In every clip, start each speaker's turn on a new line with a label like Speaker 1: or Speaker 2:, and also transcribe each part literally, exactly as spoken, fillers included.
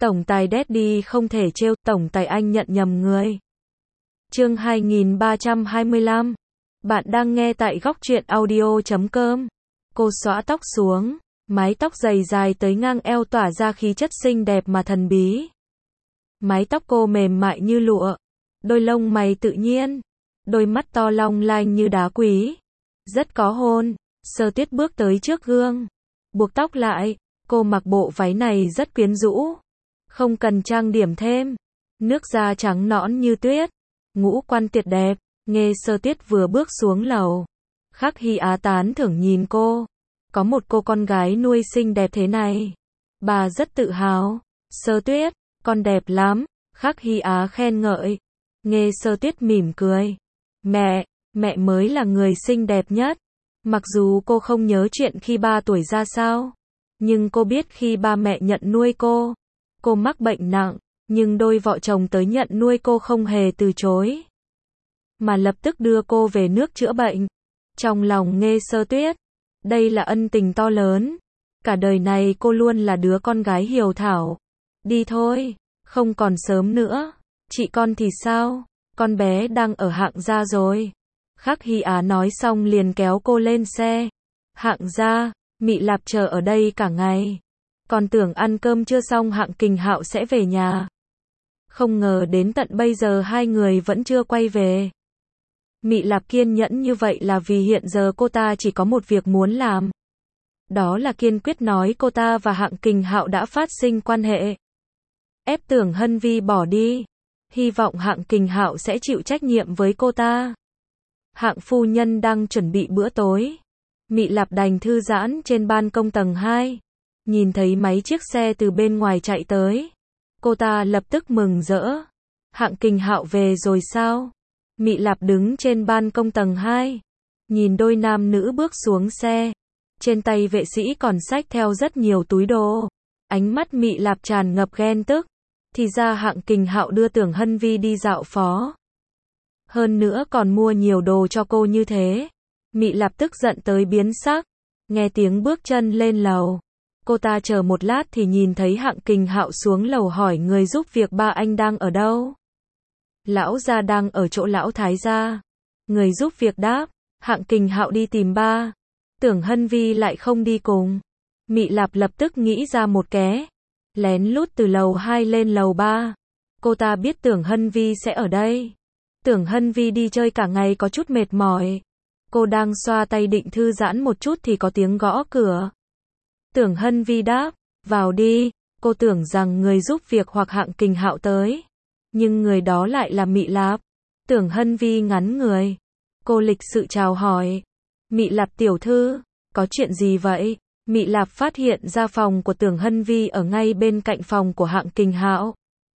Speaker 1: Tổng tài Daddy không thể trêu, tổng tài anh nhận nhầm người. Chương hai nghìn ba trăm hai mươi lăm. Bạn đang nghe tại góc truyện audio chấm com. Cô xõa tóc xuống, mái tóc dày dài tới ngang eo tỏa ra khí chất xinh đẹp mà thần bí. Mái tóc cô mềm mại như lụa, đôi lông mày tự nhiên, đôi mắt to long lanh như đá quý, rất có hồn. Sơ Tuyết bước tới trước gương, buộc tóc lại, cô mặc bộ váy này rất quyến rũ, không cần trang điểm thêm, nước da trắng nõn như tuyết, ngũ quan tuyệt đẹp. Nghe Sơ Tuyết vừa bước xuống lầu, Khắc Hy Á tán thưởng nhìn cô, có một cô con gái nuôi xinh đẹp thế này, bà rất tự hào. Sơ Tuyết, con đẹp lắm, Khắc Hy Á khen ngợi. Nghe Sơ Tuyết mỉm cười, mẹ, mẹ mới là người xinh đẹp nhất. Mặc dù cô không nhớ chuyện khi ba tuổi ra sao, nhưng cô biết khi ba mẹ nhận nuôi cô, cô mắc bệnh nặng, nhưng đôi vợ chồng tới nhận nuôi cô không hề từ chối, mà lập tức đưa cô về nước chữa bệnh. Trong lòng Nghe Sơ Tuyết, đây là ân tình to lớn, cả đời này cô luôn là đứa con gái hiếu thảo. Đi thôi, không còn sớm nữa. Chị con thì sao? Con bé đang ở Hạng Gia rồi. Khắc Hy Á nói xong liền kéo cô lên xe. Hạng Gia, Mị Lạp chờ ở đây cả ngày, còn tưởng ăn cơm chưa xong Hạng Kình Hạo sẽ về nhà, không ngờ đến tận bây giờ hai người vẫn chưa quay về. Mị Lạp kiên nhẫn như vậy là vì hiện giờ cô ta chỉ có một việc muốn làm, đó là kiên quyết nói cô ta và Hạng Kình Hạo đã phát sinh quan hệ, ép Tưởng Hân Vi bỏ đi, hy vọng Hạng Kình Hạo sẽ chịu trách nhiệm với cô ta. Hạng phu nhân đang chuẩn bị bữa tối, Mị Lạp đành thư giãn trên ban công tầng hai, nhìn thấy mấy chiếc xe từ bên ngoài chạy tới, cô ta lập tức mừng rỡ. Hạng Kình Hạo về rồi sao? Mị Lạp đứng trên ban công tầng hai, nhìn đôi nam nữ bước xuống xe, trên tay vệ sĩ còn xách theo rất nhiều túi đồ, ánh mắt Mị Lạp tràn ngập ghen tức, thì ra Hạng Kình Hạo đưa Tưởng Hân Vi đi dạo phố, hơn nữa còn mua nhiều đồ cho cô như thế. Mị Lạp tức giận tới biến sắc, nghe tiếng bước chân lên lầu, cô ta chờ một lát thì nhìn thấy Hạng Kình Hạo xuống lầu hỏi người giúp việc ba anh đang ở đâu. Lão gia đang ở chỗ lão thái gia. Người giúp việc đáp, Hạng Kình Hạo đi tìm ba, Tưởng Hân Vi lại không đi cùng. Mị Lạp lập tức nghĩ ra một kế, lén lút từ lầu hai lên lầu ba. Cô ta biết Tưởng Hân Vi sẽ ở đây. Tưởng Hân Vi đi chơi cả ngày có chút mệt mỏi, cô đang xoa tay định thư giãn một chút thì có tiếng gõ cửa. Tưởng Hân Vi đáp, vào đi. Cô tưởng rằng người giúp việc hoặc Hạng Kình Hạo tới, nhưng người đó lại là Mị Lạp. Tưởng Hân Vi ngắn người, cô lịch sự chào hỏi, Mị Lạp tiểu thư, có chuyện gì vậy? Mị Lạp phát hiện ra phòng của Tưởng Hân Vi ở ngay bên cạnh phòng của Hạng Kình Hạo.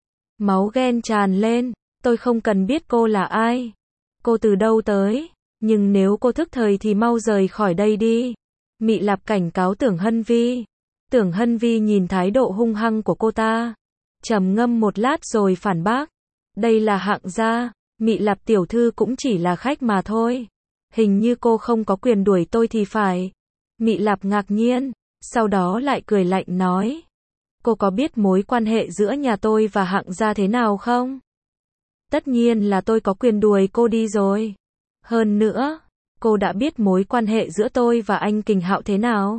Speaker 1: Máu ghen tràn lên, tôi không cần biết cô là ai, cô từ đâu tới, nhưng nếu cô thức thời thì mau rời khỏi đây đi. Mị Lạp cảnh cáo Tưởng Hân Vi. Tưởng Hân Vi nhìn thái độ hung hăng của cô ta, trầm ngâm một lát rồi phản bác, đây là Hạng gia, Mị Lạp tiểu thư cũng chỉ là khách mà thôi, hình như cô không có quyền đuổi tôi thì phải. Mị Lạp ngạc nhiên, sau đó lại cười lạnh nói, cô có biết mối quan hệ giữa nhà tôi và Hạng gia thế nào không? Tất nhiên là tôi có quyền đuổi cô đi rồi. Hơn nữa, cô đã biết mối quan hệ giữa tôi và anh Kình Hạo thế nào.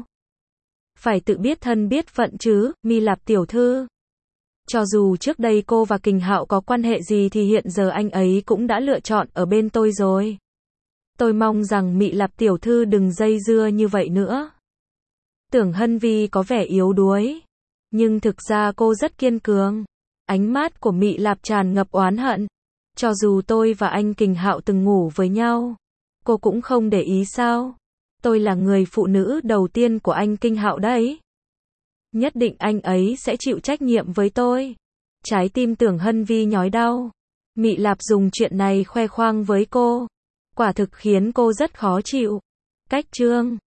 Speaker 1: Phải tự biết thân biết phận chứ, Mị Lạp tiểu thư. Cho dù trước đây cô và Kình Hạo có quan hệ gì thì hiện giờ anh ấy cũng đã lựa chọn ở bên tôi rồi. Tôi mong rằng Mị Lạp tiểu thư đừng dây dưa như vậy nữa. Tưởng Hân Vi có vẻ yếu đuối, nhưng thực ra cô rất kiên cường. Ánh mắt của Mị Lạp tràn ngập oán hận. Cho dù tôi và anh Kình Hạo từng ngủ với nhau, cô cũng không để ý sao? Tôi là người phụ nữ đầu tiên của anh Kình Hạo đấy. Nhất định anh ấy sẽ chịu trách nhiệm với tôi. Trái tim Tưởng Hân Vi nhói đau. Mị Lạp dùng chuyện này khoe khoang với cô, quả thực khiến cô rất khó chịu. Cách chương